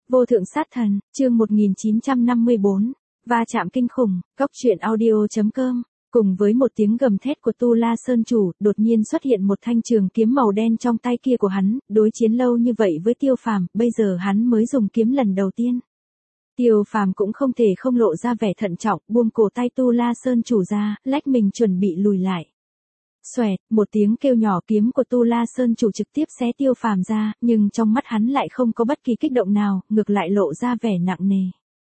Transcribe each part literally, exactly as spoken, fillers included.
Vô thượng sát thần, chương một nghìn chín trăm năm mươi bốn, va chạm kinh khủng, góc truyện audio.com. Cùng với một tiếng gầm thét của Tu La Sơn chủ, đột nhiên xuất hiện một thanh trường kiếm màu đen trong tay kia của hắn, đối chiến lâu như vậy với Tiêu Phàm, bây giờ hắn mới dùng kiếm lần đầu tiên. Tiêu Phàm cũng không thể không lộ ra vẻ thận trọng, buông cổ tay Tu La Sơn chủ ra, lách mình chuẩn bị lùi lại. Xoẹt, một tiếng kêu nhỏ, kiếm của Tu La Sơn chủ trực tiếp xé Tiêu Phàm ra, nhưng trong mắt hắn lại không có bất kỳ kích động nào, ngược lại lộ ra vẻ nặng nề.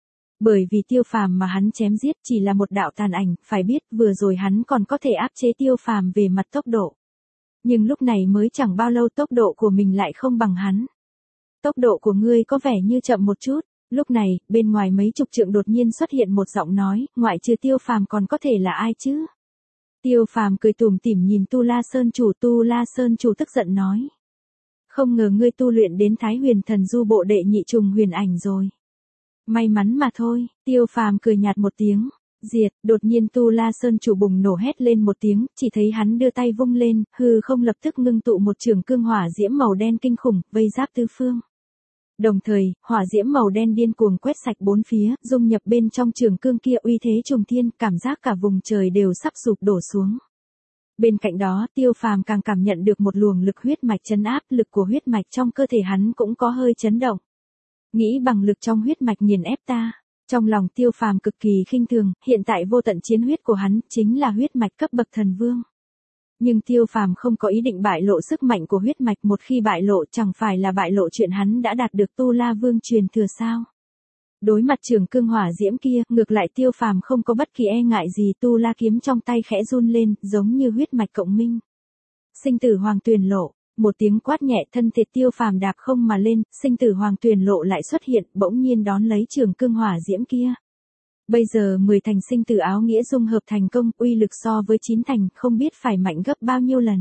Bởi vì Tiêu Phàm mà hắn chém giết chỉ là một đạo tàn ảnh, phải biết vừa rồi hắn còn có thể áp chế Tiêu Phàm về mặt tốc độ. Nhưng lúc này mới chẳng bao lâu tốc độ của mình lại không bằng hắn. Tốc độ của ngươi có vẻ như chậm một chút. Lúc này, bên ngoài mấy chục trượng đột nhiên xuất hiện một giọng nói, ngoại trừ Tiêu Phàm còn có thể là ai chứ? Tiêu Phàm cười tủm tỉm nhìn Tu La Sơn chủ, Tu La Sơn chủ tức giận nói. Không ngờ ngươi tu luyện đến Thái Huyền Thần Du bộ đệ nhị trùng huyền ảnh rồi. May mắn mà thôi, Tiêu Phàm cười nhạt một tiếng. Diệt, đột nhiên Tu La Sơn chủ bùng nổ hét lên một tiếng, chỉ thấy hắn đưa tay vung lên, hư không lập tức ngưng tụ một trường cương hỏa diễm màu đen kinh khủng, vây giáp tứ phương. Đồng thời, hỏa diễm màu đen điên cuồng quét sạch bốn phía, dung nhập bên trong trường cương kia, uy thế trùng thiên, cảm giác cả vùng trời đều sắp sụp đổ xuống. Bên cạnh đó, Tiêu Phàm càng cảm nhận được một luồng lực huyết mạch chấn áp, lực của huyết mạch trong cơ thể hắn cũng có hơi chấn động. Nghĩ bằng lực trong huyết mạch nghiền ép ta. Trong lòng Tiêu Phàm cực kỳ khinh thường, hiện tại vô tận chiến huyết của hắn chính là huyết mạch cấp bậc thần vương. Nhưng Tiêu Phàm không có ý định bại lộ sức mạnh của huyết mạch, một khi bại lộ chẳng phải là bại lộ chuyện hắn đã đạt được Tu La Vương truyền thừa sao? Đối mặt trường cương hỏa diễm kia, ngược lại Tiêu Phàm không có bất kỳ e ngại gì, Tu La kiếm trong tay khẽ run lên, giống như huyết mạch cộng minh. Sinh tử hoàng tuyền lộ, một tiếng quát nhẹ, thân thể Tiêu Phàm đạp không mà lên, sinh tử hoàng tuyền lộ lại xuất hiện, bỗng nhiên đón lấy trường cương hỏa diễm kia. Bây giờ mười thành sinh tử áo nghĩa dung hợp thành công, uy lực so với chín thành, không biết phải mạnh gấp bao nhiêu lần.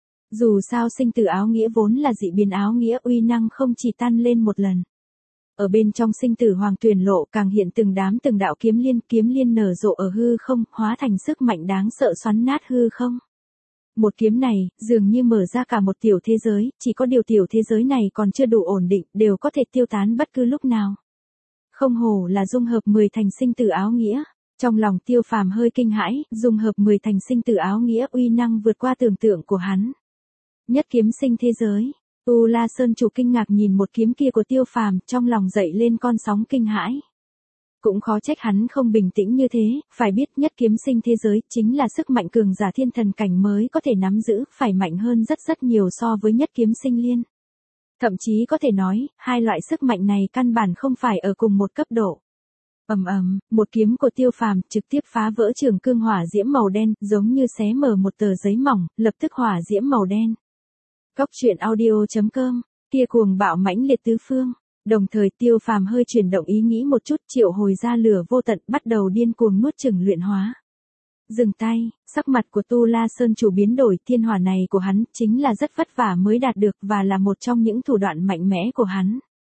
Dù sao sinh tử áo nghĩa vốn là dị biến áo nghĩa, uy năng không chỉ tăng lên một lần. Ở bên trong sinh tử hoàng tuyền lộ càng hiện từng đám từng đạo kiếm liên, kiếm liên nở rộ ở hư không, hóa thành sức mạnh đáng sợ xoắn nát hư không. Một kiếm này, dường như mở ra cả một tiểu thế giới, chỉ có điều tiểu thế giới này còn chưa đủ ổn định, đều có thể tiêu tán bất cứ lúc nào. Không hổ là dung hợp mười thành sinh tử áo nghĩa. Trong lòng Tiêu Phàm hơi kinh hãi, dung hợp mười thành sinh tử áo nghĩa, uy năng vượt qua tưởng tượng của hắn. Nhất kiếm sinh thế giới. Tu La Sơn chủ kinh ngạc nhìn một kiếm kia của Tiêu Phàm, trong lòng dậy lên con sóng kinh hãi. Cũng khó trách hắn không bình tĩnh như thế, phải biết nhất kiếm sinh thế giới chính là sức mạnh cường giả thiên thần cảnh mới có thể nắm giữ, phải mạnh hơn rất rất nhiều so với nhất kiếm sinh liên. Thậm chí có thể nói, hai loại sức mạnh này căn bản không phải ở cùng một cấp độ. Ầm ầm, một kiếm của Tiêu Phàm trực tiếp phá vỡ trường cương hỏa diễm màu đen, giống như xé mở một tờ giấy mỏng, lập tức hỏa diễm màu đen. Góc truyện audio.com, kia cuồng bạo mãnh liệt tứ phương. Đồng thời Tiêu Phàm hơi chuyển động ý nghĩ một chút, triệu hồi ra lửa vô tận, bắt đầu điên cuồng nuốt chửng luyện hóa. Dừng tay, sắc mặt của Tu La Sơn chủ biến đổi, thiên hỏa này của hắn chính là rất vất vả mới đạt được và là một trong những thủ đoạn mạnh mẽ của hắn.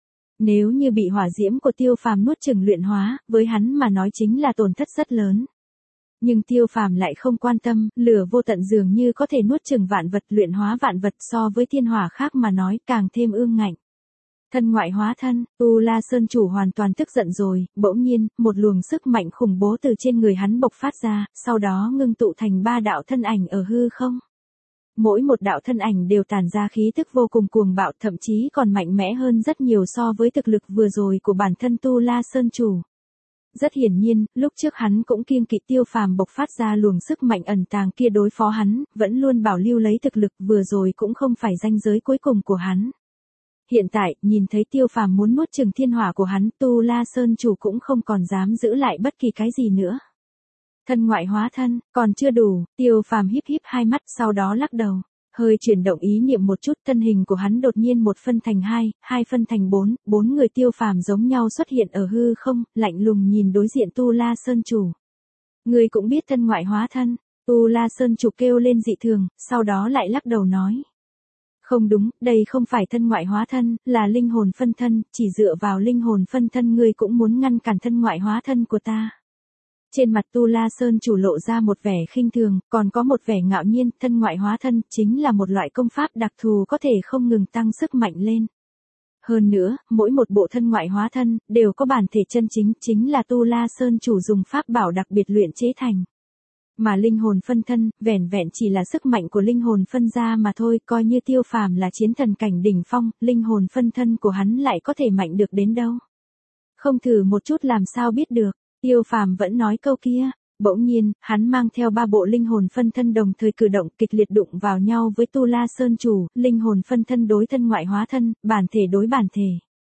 Nếu như bị hỏa diễm của Tiêu Phàm nuốt chửng luyện hóa, với hắn mà nói chính là tổn thất rất lớn. Nhưng Tiêu Phàm lại không quan tâm, lửa vô tận dường như có thể nuốt chửng vạn vật, luyện hóa vạn vật, so với thiên hỏa khác mà nói càng thêm ương ngạnh. Thân ngoại hóa thân, Tu La Sơn chủ hoàn toàn tức giận rồi, bỗng nhiên, một luồng sức mạnh khủng bố từ trên người hắn bộc phát ra, sau đó ngưng tụ thành ba đạo thân ảnh ở hư không. Mỗi một đạo thân ảnh đều tản ra khí tức vô cùng cuồng bạo, thậm chí còn mạnh mẽ hơn rất nhiều so với thực lực vừa rồi của bản thân Tu La Sơn chủ. Rất hiển nhiên, lúc trước hắn cũng kiêng kỵ Tiêu Phàm bộc phát ra luồng sức mạnh ẩn tàng kia đối phó hắn, vẫn luôn bảo lưu lấy thực lực, vừa rồi cũng không phải ranh giới cuối cùng của hắn. Hiện tại, nhìn thấy Tiêu Phàm muốn nuốt chửng thiên hỏa của hắn, Tu La Sơn chủ cũng không còn dám giữ lại bất kỳ cái gì nữa. Thân ngoại hóa thân, còn chưa đủ, Tiêu Phàm híp híp hai mắt, sau đó lắc đầu. Hơi chuyển động ý niệm một chút, thân hình của hắn đột nhiên một phân thành hai, hai phân thành bốn, bốn người Tiêu Phàm giống nhau xuất hiện ở hư không, lạnh lùng nhìn đối diện Tu La Sơn chủ. Người cũng biết thân ngoại hóa thân, Tu La Sơn chủ kêu lên dị thường, sau đó lại lắc đầu nói. Không đúng, đây không phải thân ngoại hóa thân, là linh hồn phân thân, chỉ dựa vào linh hồn phân thân ngươi cũng muốn ngăn cản thân ngoại hóa thân của ta. Trên mặt Tu La Sơn chủ lộ ra một vẻ khinh thường, còn có một vẻ ngạo nhiên, thân ngoại hóa thân chính là một loại công pháp đặc thù có thể không ngừng tăng sức mạnh lên. Hơn nữa, mỗi một bộ thân ngoại hóa thân, đều có bản thể chân chính, chính là Tu La Sơn chủ dùng pháp bảo đặc biệt luyện chế thành. Mà linh hồn phân thân, vẻn vẹn chỉ là sức mạnh của linh hồn phân ra mà thôi, coi như Tiêu Phàm là chiến thần cảnh đỉnh phong, linh hồn phân thân của hắn lại có thể mạnh được đến đâu. Không thử một chút làm sao biết được, Tiêu Phàm vẫn nói câu kia. Bỗng nhiên, hắn mang theo ba bộ linh hồn phân thân đồng thời cử động kịch liệt đụng vào nhau với Tu La Sơn chủ, linh hồn phân thân đối thân ngoại hóa thân, bản thể đối bản thể.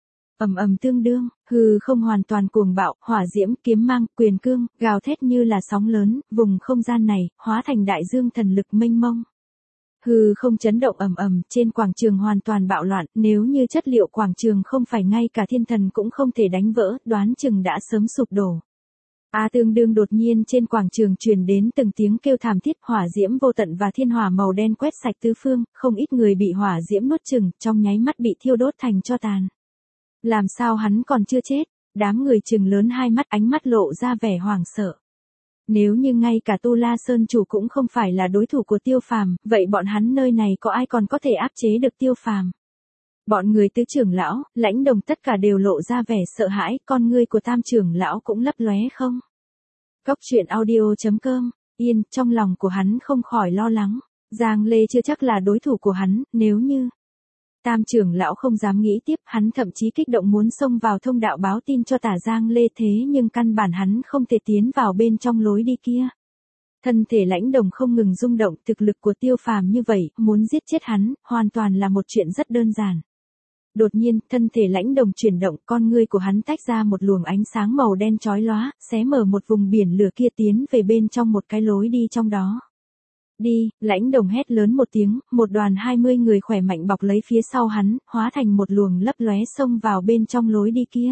Ầm ầm tương đương, hư không hoàn toàn cuồng bạo, hỏa diễm, kiếm mang, quyền cương, gào thét như là sóng lớn, vùng không gian này, hóa thành đại dương thần lực mênh mông. Hư không chấn động ầm ầm, trên quảng trường hoàn toàn bạo loạn, nếu như chất liệu quảng trường không phải ngay cả thiên thần cũng không thể đánh vỡ, đoán chừng đã sớm sụp đổ. A à, tương đương đột nhiên trên quảng trường truyền đến từng tiếng kêu thảm thiết, hỏa diễm vô tận và thiên hỏa màu đen quét sạch tứ phương, không ít người bị hỏa diễm nuốt chửng, trong nháy mắt bị thiêu đốt thành tro tàn. Làm sao hắn còn chưa chết? Đám người trừng lớn hai mắt, ánh mắt lộ ra vẻ hoảng sợ. Nếu như ngay cả Tu La Sơn chủ cũng không phải là đối thủ của Tiêu Phàm, vậy bọn hắn nơi này có ai còn có thể áp chế được Tiêu Phàm? Bọn người tứ trưởng lão, Lãnh Đồng tất cả đều lộ ra vẻ sợ hãi, con ngươi của tam trưởng lão cũng lấp lóe không. Cốc truyện audio chấm com, yên, trong lòng của hắn không khỏi lo lắng. Giang Lê chưa chắc là đối thủ của hắn, nếu như. Tam trưởng lão không dám nghĩ tiếp, hắn thậm chí kích động muốn xông vào thông đạo báo tin cho Tả Giang Lê, thế nhưng căn bản hắn không thể tiến vào bên trong lối đi kia. Thân thể Lãnh Đồng không ngừng rung động, thực lực của Tiêu Phàm như vậy, muốn giết chết hắn, hoàn toàn là một chuyện rất đơn giản. Đột nhiên, thân thể Lãnh Đồng chuyển động, con ngươi của hắn tách ra một luồng ánh sáng màu đen chói lóa, xé mở một vùng biển lửa kia tiến về bên trong một cái lối đi trong đó. Đi, Lãnh Đồng hét lớn một tiếng, một đoàn hai mươi người khỏe mạnh bọc lấy phía sau hắn, hóa thành một luồng lấp lóe xông vào bên trong lối đi kia.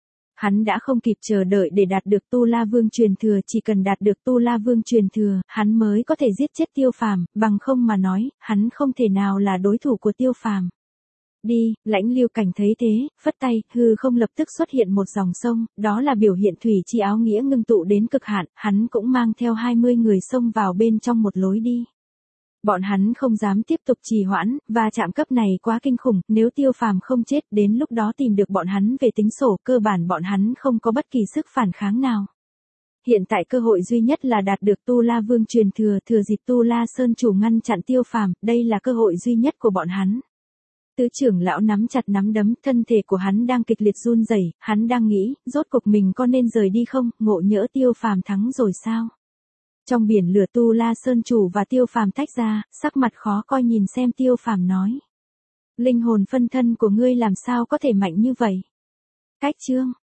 Hắn đã không kịp chờ đợi để đạt được Tu La Vương truyền thừa, chỉ cần đạt được Tu La Vương truyền thừa, hắn mới có thể giết chết Tiêu Phàm, bằng không mà nói, hắn không thể nào là đối thủ của Tiêu Phàm. Đi, Lãnh Lưu Cảnh thấy thế, phất tay, hư không lập tức xuất hiện một dòng sông, đó là biểu hiện thủy chi áo nghĩa ngưng tụ đến cực hạn, hắn cũng mang theo hai mươi người xông vào bên trong một lối đi. Bọn hắn không dám tiếp tục trì hoãn, và chạm cấp này quá kinh khủng, nếu Tiêu Phàm không chết, đến lúc đó tìm được bọn hắn về tính sổ, cơ bản bọn hắn không có bất kỳ sức phản kháng nào. Hiện tại cơ hội duy nhất là đạt được Tu La Vương truyền thừa, thừa dịp Tu La Sơn chủ ngăn chặn Tiêu Phàm, đây là cơ hội duy nhất của bọn hắn. Tứ trưởng lão nắm chặt nắm đấm, thân thể của hắn đang kịch liệt run rẩy, hắn đang nghĩ, rốt cuộc mình có nên rời đi không, ngộ nhỡ Tiêu Phàm thắng rồi sao? Trong biển lửa Tu La Sơn chủ và Tiêu Phàm tách ra, sắc mặt khó coi nhìn xem Tiêu Phàm nói. Linh hồn phân thân của ngươi làm sao có thể mạnh như vậy? Cách chương